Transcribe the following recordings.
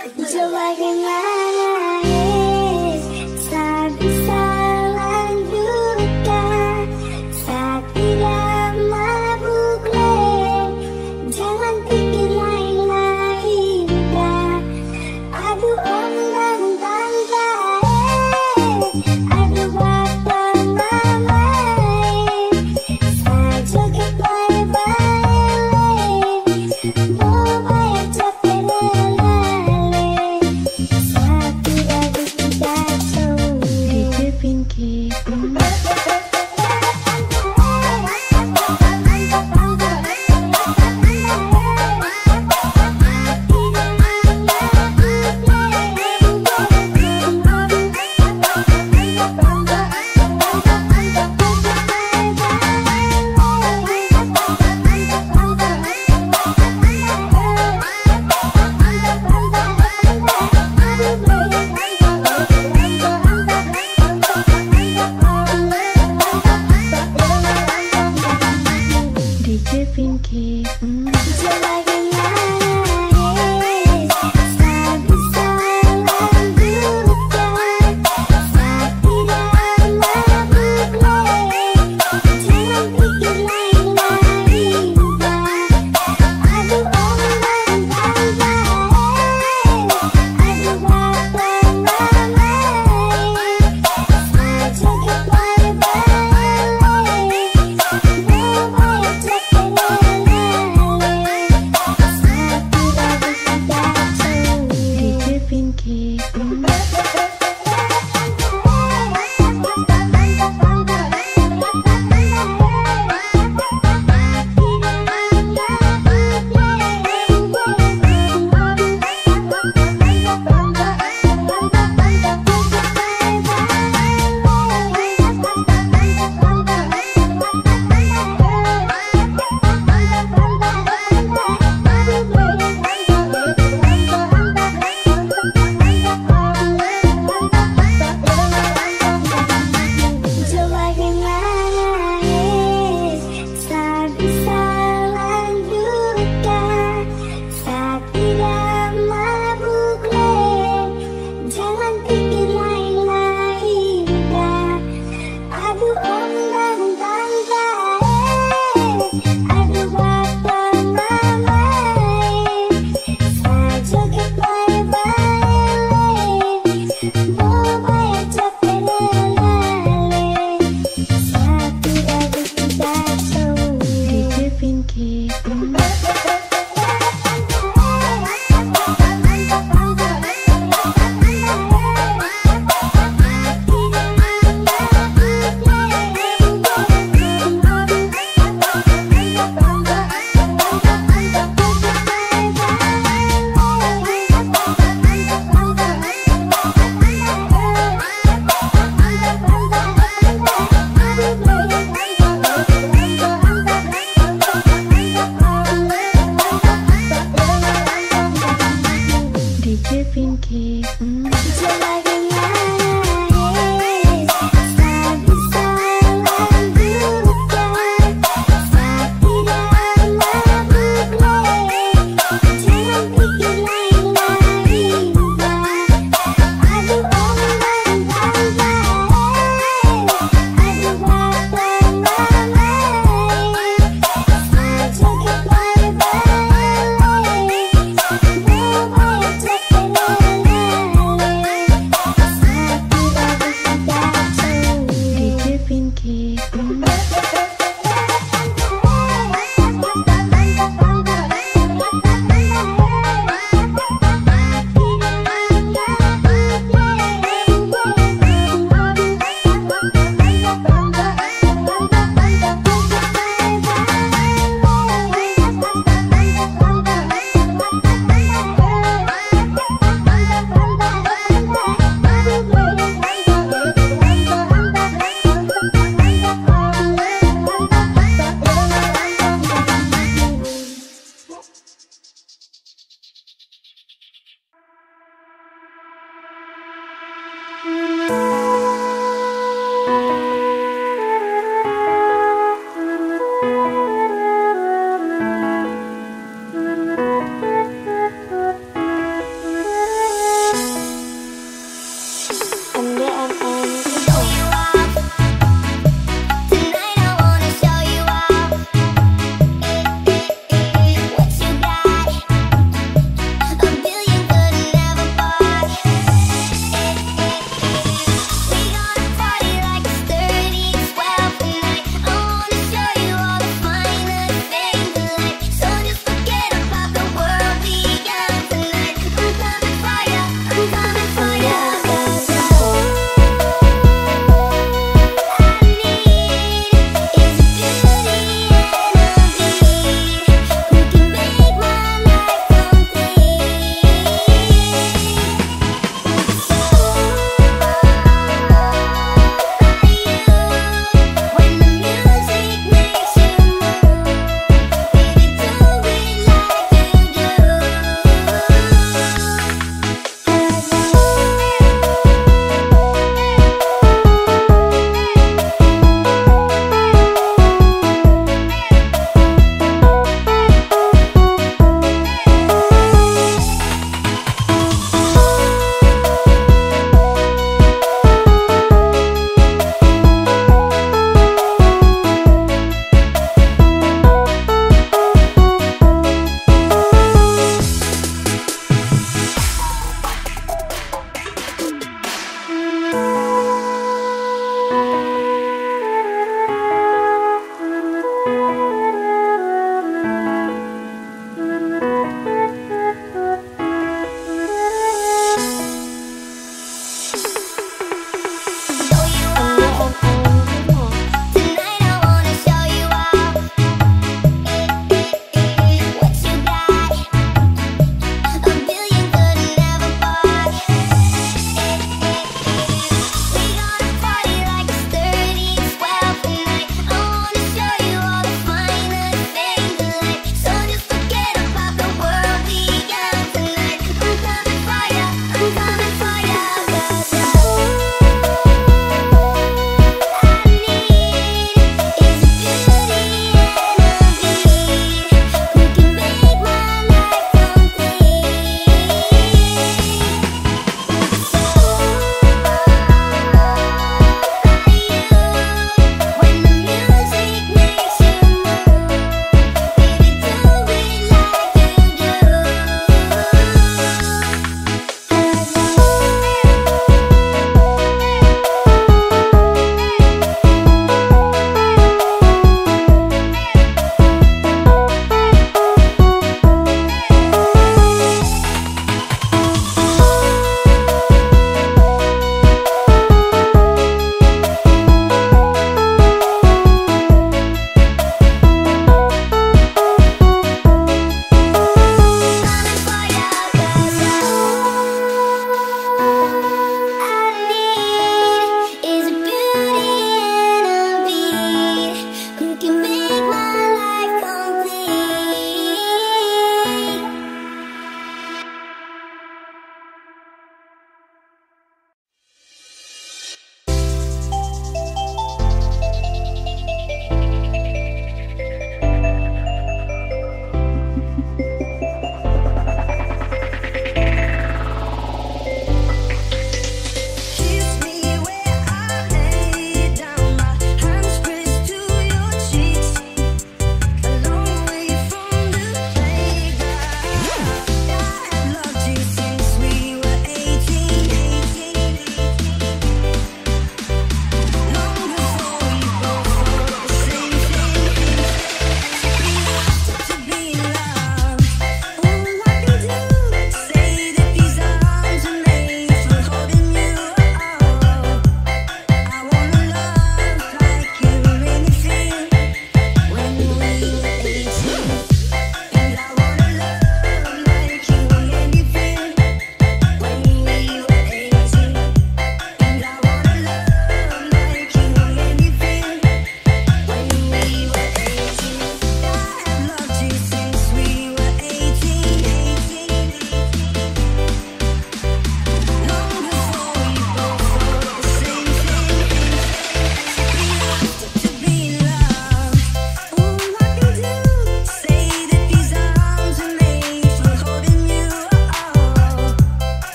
Coba gimana saat bisa lanjutkan, saat tidak mabuk jangan pikir lain-lain dah. Aduh ombang tanpa aduh batang mama saja kebaik-baik mau bayar capek lelale.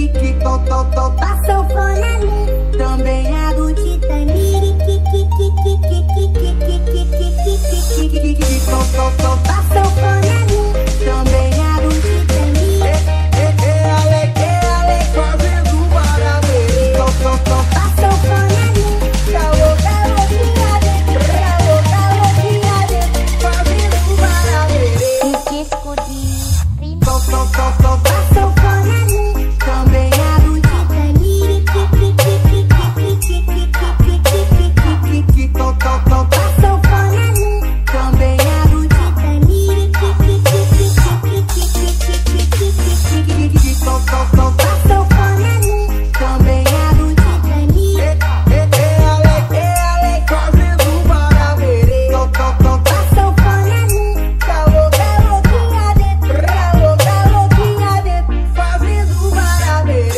Passa o fone ali, também água de tangue. Passa o fone ali, também água de tangue. Fazendo maravilha. Passa o fone ali, Calor, caloria dentro, caloria dentro, fazendo maravilha. o disco de prima. Passa o fone ali, também água de tangue. Passa o fone ali, também água de tangue. Passa o fone ali, também água de tangue. Fazendo maravilha. Passa o fone ali, Calor, caloria dentro, caloria dentro, fazendo maravilha.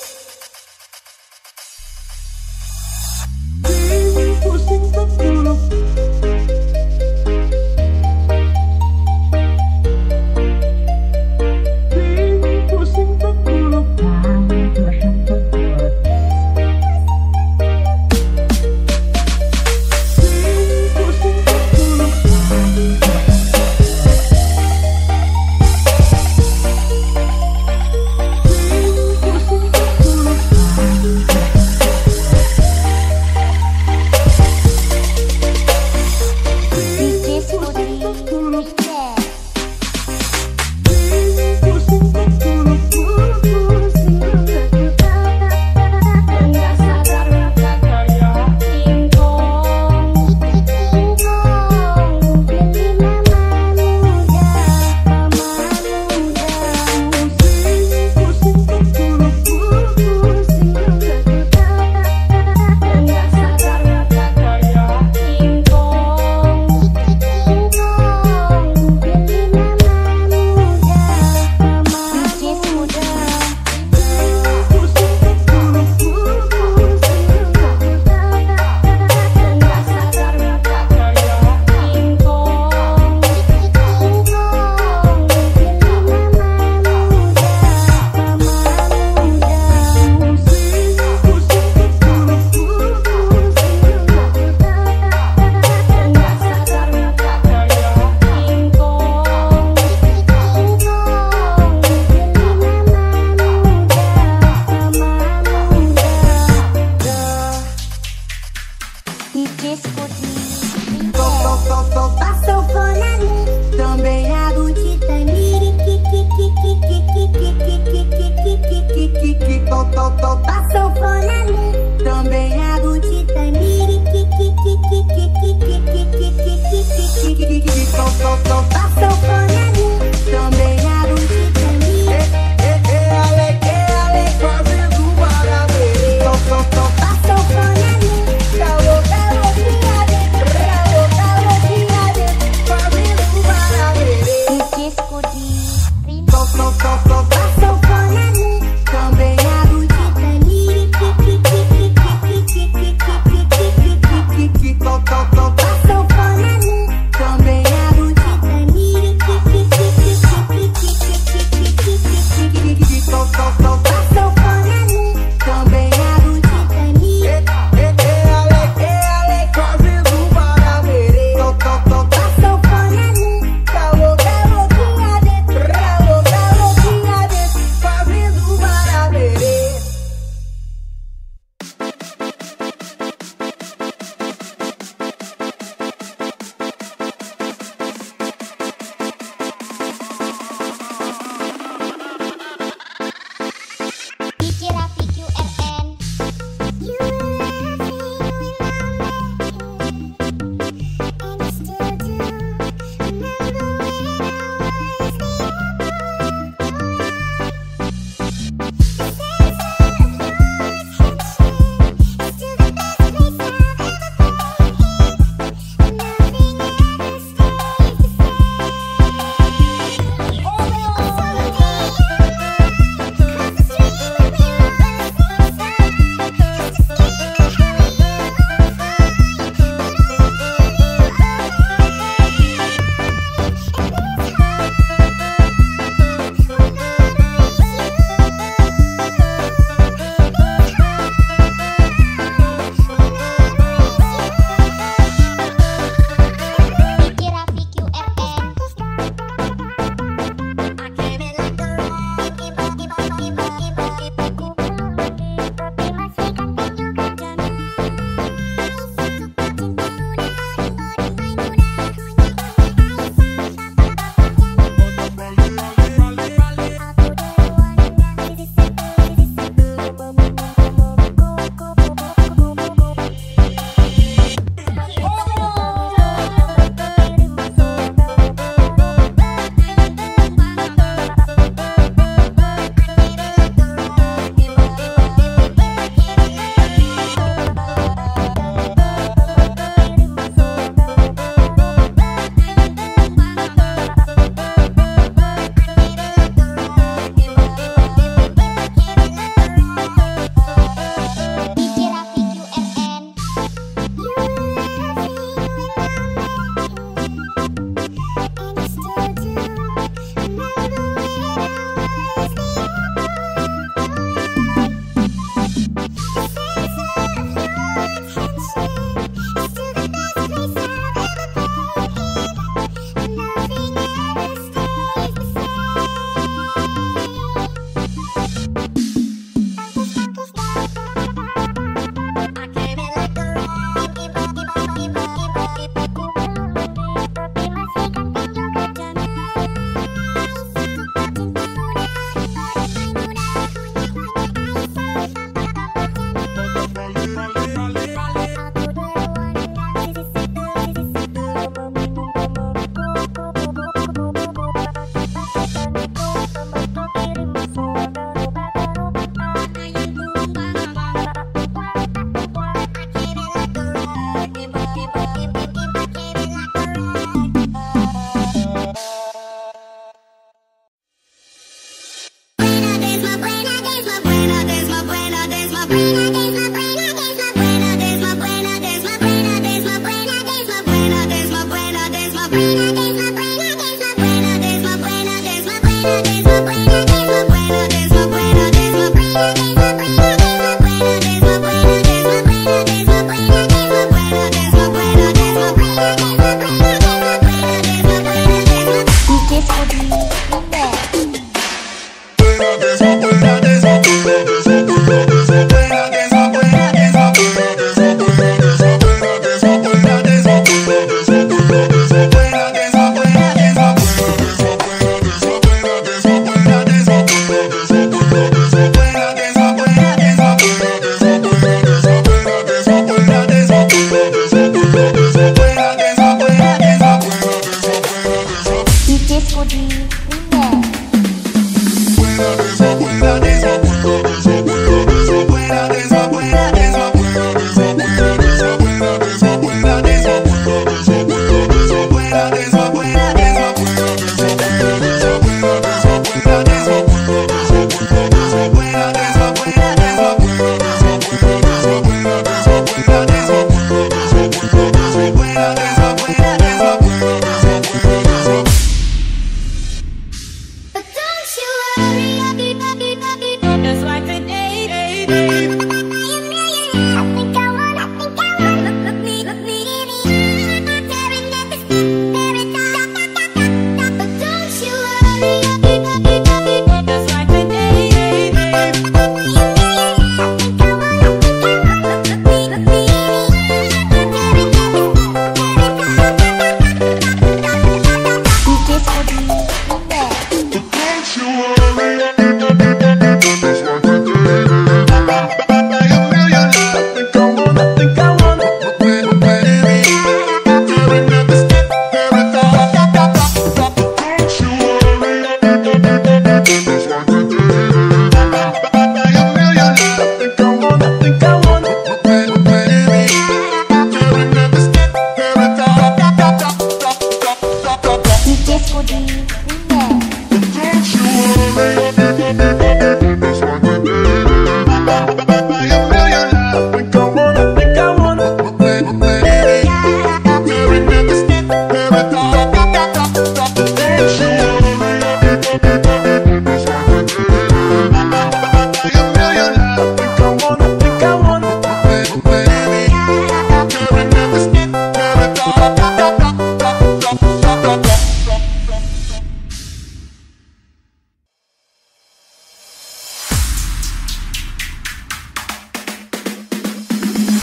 Por cento puro. Por cento puro. o disco de prima. Passa o fone ali, também água de tangue. Passa o fone ali, também água de tangue. Passa o fone ali, também água de tangue. Fazendo maravilha. Passa o fone ali, Calor, caloria dentro, caloria dentro, fazendo maravilha. o disco de prima. Passa o fone ali, também água de tangue. Passa o fone ali, também água de tangue.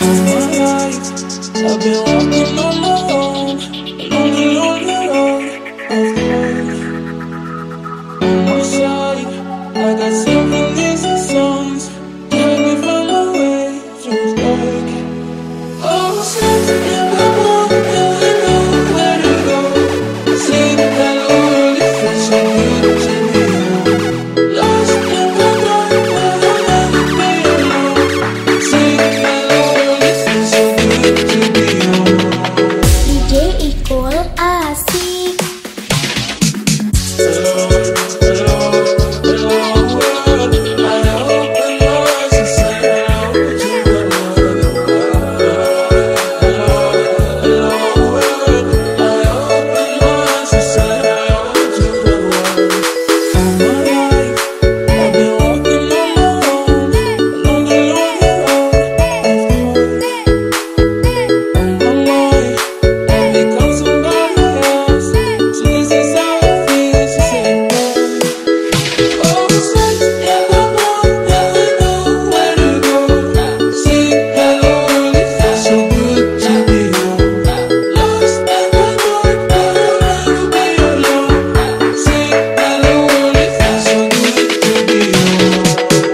I've been walking on my own, along the road of hope. On my side, I got 7 easy songs to help me find my way through the dark. Oh, something in my mind, and I know where to go. See that hello world, it feels so good to be home. Lost in the dark, but I'll never be alone. See that hello world, it feels so good to be home. DJ Ikul asik. Hello, hello, hello world. I open my eyes and say hello to the world. Hello, hello world. I open my eyes and say hello to the world. All my life, I've been walking on my own, along the lonely road of hope. On my life, I've become somebody else. So this is how it feels to say goodbye. Oh, something in my mind, and I know where to go. See hello world, it feels so good to be home. Lost in the dark, but I'll never be alone. See hello world, it feels so good to be home.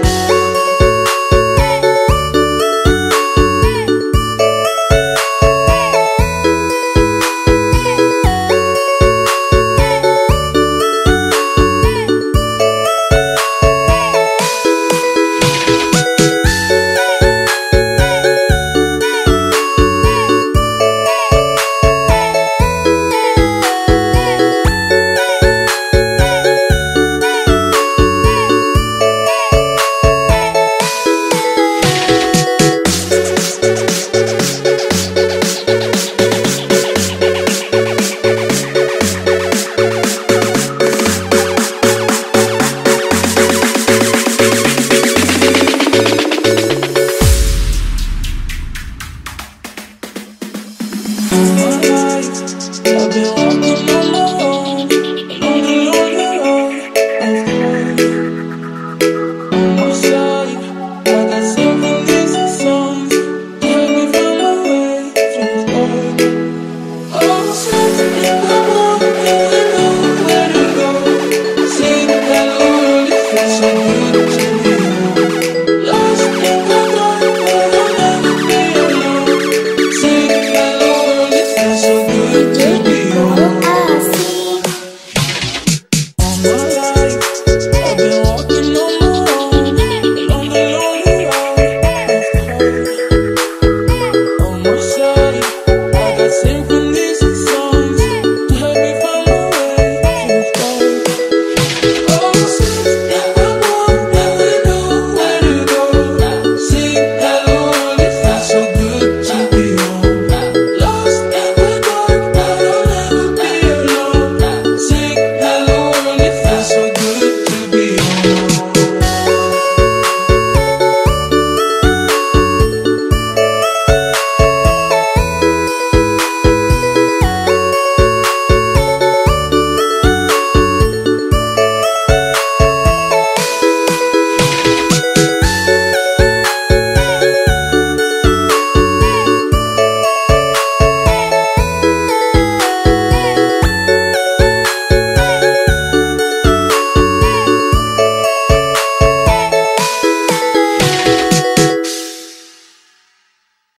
I've been walking on my own, along the lonely road of hope. On my side, I got 7 easy songs to help me find my way through the dark. Oh, something in my mind, and I know where to go. See that hello world, it feels so good to